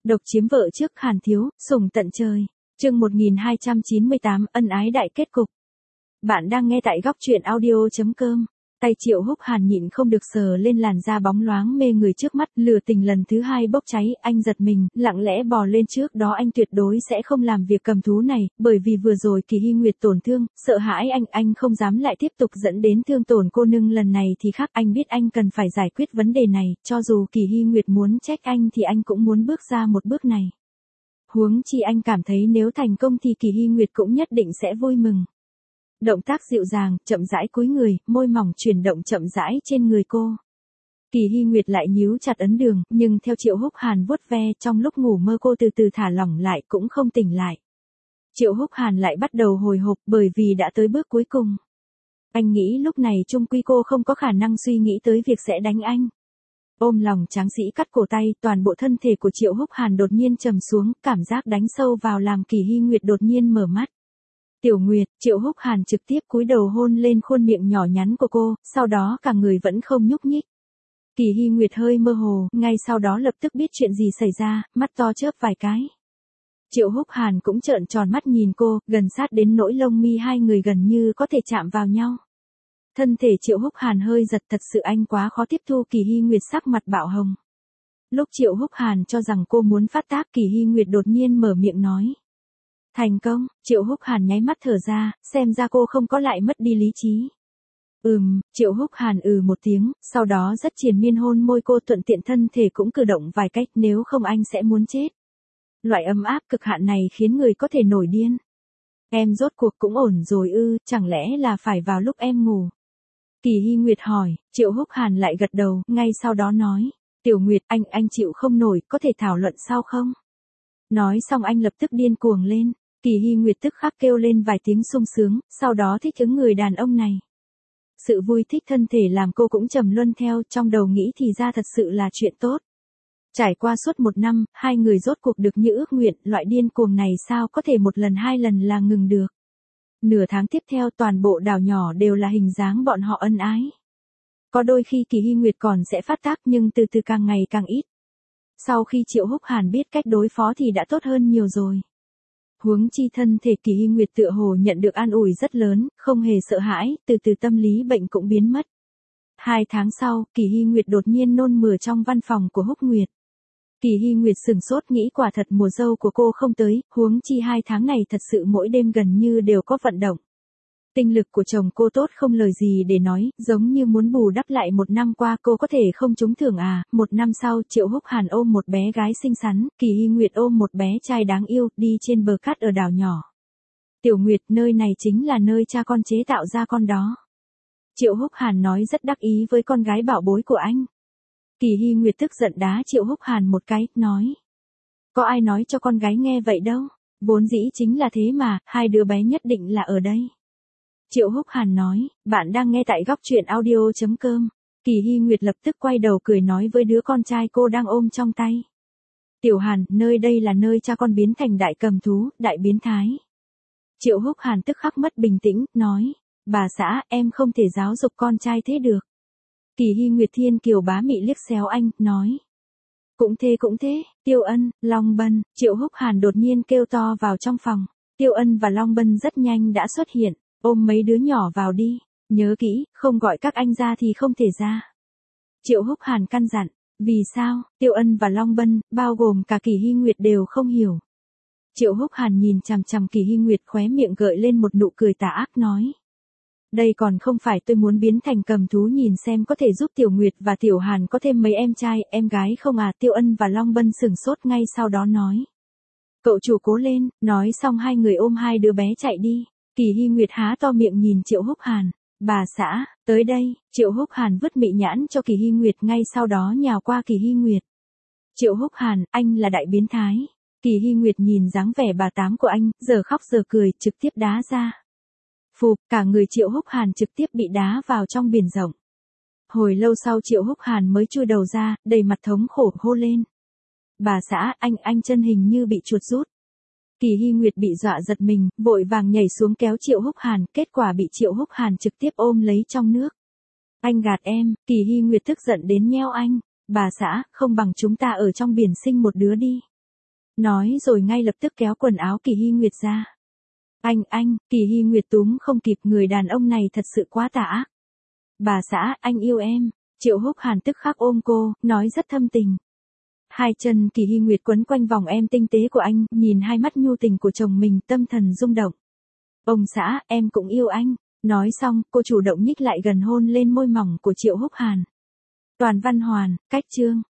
Độc chiếm vợ trước Hàn thiếu, sủng tận trời. Chương 1298, ân ái đại kết cục. Bạn đang nghe tại góc truyện audio.com. Tay Triệu Húc Hàn nhịn không được sờ lên làn da bóng loáng mê người trước mắt, lửa tình lần thứ hai bốc cháy, anh giật mình, lặng lẽ bò lên. Trước đó anh tuyệt đối sẽ không làm việc cầm thú này, bởi vì vừa rồi Kỳ Hy Nguyệt tổn thương, sợ hãi anh không dám lại tiếp tục dẫn đến thương tổn cô nương. Lần này thì khác, anh biết anh cần phải giải quyết vấn đề này, cho dù Kỳ Hy Nguyệt muốn trách anh thì anh cũng muốn bước ra một bước này. Huống chi anh cảm thấy nếu thành công thì Kỳ Hy Nguyệt cũng nhất định sẽ vui mừng. Động tác dịu dàng, chậm rãi cúi người, môi mỏng chuyển động chậm rãi trên người cô. Kỳ Hy Nguyệt lại nhíu chặt ấn đường, nhưng theo Triệu Húc Hàn vuốt ve, trong lúc ngủ mơ cô từ từ thả lỏng lại, cũng không tỉnh lại. Triệu Húc Hàn lại bắt đầu hồi hộp bởi vì đã tới bước cuối cùng. Anh nghĩ lúc này chung quy cô không có khả năng suy nghĩ tới việc sẽ đánh anh. Ôm lòng tráng sĩ cắt cổ tay, toàn bộ thân thể của Triệu Húc Hàn đột nhiên trầm xuống, cảm giác đánh sâu vào làm Kỳ Hy Nguyệt đột nhiên mở mắt. Tiểu Nguyệt, Triệu Húc Hàn trực tiếp cúi đầu hôn lên khuôn miệng nhỏ nhắn của cô, sau đó cả người vẫn không nhúc nhích. Kỳ Hy Nguyệt hơi mơ hồ, ngay sau đó lập tức biết chuyện gì xảy ra, mắt to chớp vài cái. Triệu Húc Hàn cũng trợn tròn mắt nhìn cô, gần sát đến nỗi lông mi hai người gần như có thể chạm vào nhau. Thân thể Triệu Húc Hàn hơi giật, thật sự anh quá khó tiếp thu. Kỳ Hy Nguyệt sắc mặt bạo hồng. Lúc Triệu Húc Hàn cho rằng cô muốn phát tác, Kỳ Hy Nguyệt đột nhiên mở miệng nói. Thành công. Triệu Húc Hàn nháy mắt thở ra, xem ra cô không có lại mất đi lý trí. Triệu Húc Hàn một tiếng, sau đó rất triền miên hôn môi cô, thuận tiện thân thể cũng cử động vài cách, nếu không anh sẽ muốn chết. Loại ấm áp cực hạn này khiến người có thể nổi điên. Em rốt cuộc cũng ổn rồi chẳng lẽ là phải vào lúc em ngủ? Kỳ Hy Nguyệt hỏi, Triệu Húc Hàn lại gật đầu, ngay sau đó nói, Tiểu Nguyệt, anh chịu không nổi, có thể thảo luận sau không? Nói xong anh lập tức điên cuồng lên. Kỳ Hy Nguyệt tức khắc kêu lên vài tiếng sung sướng, sau đó thích ứng người đàn ông này. Sự vui thích thân thể làm cô cũng trầm luân theo, trong đầu nghĩ thì ra thật sự là chuyện tốt. Trải qua suốt 1 năm, hai người rốt cuộc được như ước nguyện, loại điên cuồng này sao có thể một lần hai lần là ngừng được. Nửa tháng tiếp theo toàn bộ đảo nhỏ đều là hình dáng bọn họ ân ái. Có đôi khi Kỳ Hy Nguyệt còn sẽ phát tác nhưng từ từ càng ngày càng ít. Sau khi Triệu Húc Hàn biết cách đối phó thì đã tốt hơn nhiều rồi. Huống chi thân thể Kỳ Hy Nguyệt tựa hồ nhận được an ủi rất lớn, không hề sợ hãi, từ từ tâm lý bệnh cũng biến mất. 2 tháng sau, Kỳ Hy Nguyệt đột nhiên nôn mửa trong văn phòng của Húc Nguyệt. Kỳ Hy Nguyệt sửng sốt nghĩ quả thật mùa dâu của cô không tới, huống chi 2 tháng này thật sự mỗi đêm gần như đều có vận động. Tinh lực của chồng cô tốt không lời gì để nói, giống như muốn bù đắp lại 1 năm qua cô có thể không trúng thưởng à. 1 năm sau, Triệu Húc Hàn ôm một bé gái xinh xắn, Kỳ Hy Nguyệt ôm một bé trai đáng yêu, đi trên bờ cát ở đảo nhỏ. Tiểu Nguyệt, nơi này chính là nơi cha con chế tạo ra con đó. Triệu Húc Hàn nói rất đắc ý với con gái bảo bối của anh. Kỳ Hy Nguyệt tức giận đá Triệu Húc Hàn một cái, nói. Có ai nói cho con gái nghe vậy đâu, vốn dĩ chính là thế mà, hai đứa bé nhất định là ở đây. Triệu Húc Hàn nói, bạn đang nghe tại góc truyện audio.com. Kỳ Hy Nguyệt lập tức quay đầu cười nói với đứa con trai cô đang ôm trong tay. Tiểu Hàn, nơi đây là nơi cha con biến thành đại cầm thú, đại biến thái. Triệu Húc Hàn tức khắc mất bình tĩnh, nói, bà xã, em không thể giáo dục con trai thế được. Kỳ Hy Nguyệt thiên kiều bá mị liếc xéo anh, nói. Cũng thế, Tiêu Ân, Long Bân. Triệu Húc Hàn đột nhiên kêu to vào trong phòng. Tiêu Ân và Long Bân rất nhanh đã xuất hiện. Ôm mấy đứa nhỏ vào đi, nhớ kỹ, không gọi các anh ra thì không thể ra. Triệu Húc Hàn căn dặn, vì sao? Tiêu Ân và Long Bân, bao gồm cả Kỳ Hy Nguyệt đều không hiểu. Triệu Húc Hàn nhìn chằm chằm Kỳ Hy Nguyệt, khóe miệng gợi lên một nụ cười tà ác, nói. Đây còn không phải tôi muốn biến thành cầm thú nhìn xem có thể giúp Tiểu Nguyệt và Tiểu Hàn có thêm mấy em trai, em gái không à? Tiêu Ân và Long Bân sửng sốt ngay sau đó nói. Cậu chủ cố lên, nói xong hai người ôm hai đứa bé chạy đi. Kỳ Hy Nguyệt há to miệng nhìn Triệu Húc Hàn, bà xã, tới đây. Triệu Húc Hàn vứt mị nhãn cho Kỳ Hy Nguyệt, ngay sau đó nhào qua Kỳ Hy Nguyệt. Triệu Húc Hàn, anh là đại biến thái. Kỳ Hy Nguyệt nhìn dáng vẻ bà tám của anh, giờ khóc giờ cười, trực tiếp đá ra. Phụp, cả người Triệu Húc Hàn trực tiếp bị đá vào trong biển rộng. Hồi lâu sau Triệu Húc Hàn mới chui đầu ra, đầy mặt thống khổ hô lên. Bà xã, anh chân hình như bị chuột rút. Kỳ Hy Nguyệt bị dọa giật mình, vội vàng nhảy xuống kéo Triệu Húc Hàn, kết quả bị Triệu Húc Hàn trực tiếp ôm lấy trong nước. Anh gạt em. Kỳ Hy Nguyệt tức giận đến nheo anh. Bà xã, không bằng chúng ta ở trong biển sinh một đứa đi. Nói rồi ngay lập tức kéo quần áo Kỳ Hy Nguyệt ra. Anh, Kỳ Hy Nguyệt túm không kịp, người đàn ông này thật sự quá tà ác. Bà xã, anh yêu em. Triệu Húc Hàn tức khắc ôm cô, nói rất thâm tình. Hai chân Kỳ Hy Nguyệt quấn quanh vòng em tinh tế của anh, nhìn hai mắt nhu tình của chồng mình, tâm thần rung động. Ông xã, em cũng yêu anh. Nói xong, cô chủ động nhích lại gần hôn lên môi mỏng của Triệu Húc Hàn. Toàn Văn Hoàn, cách chương.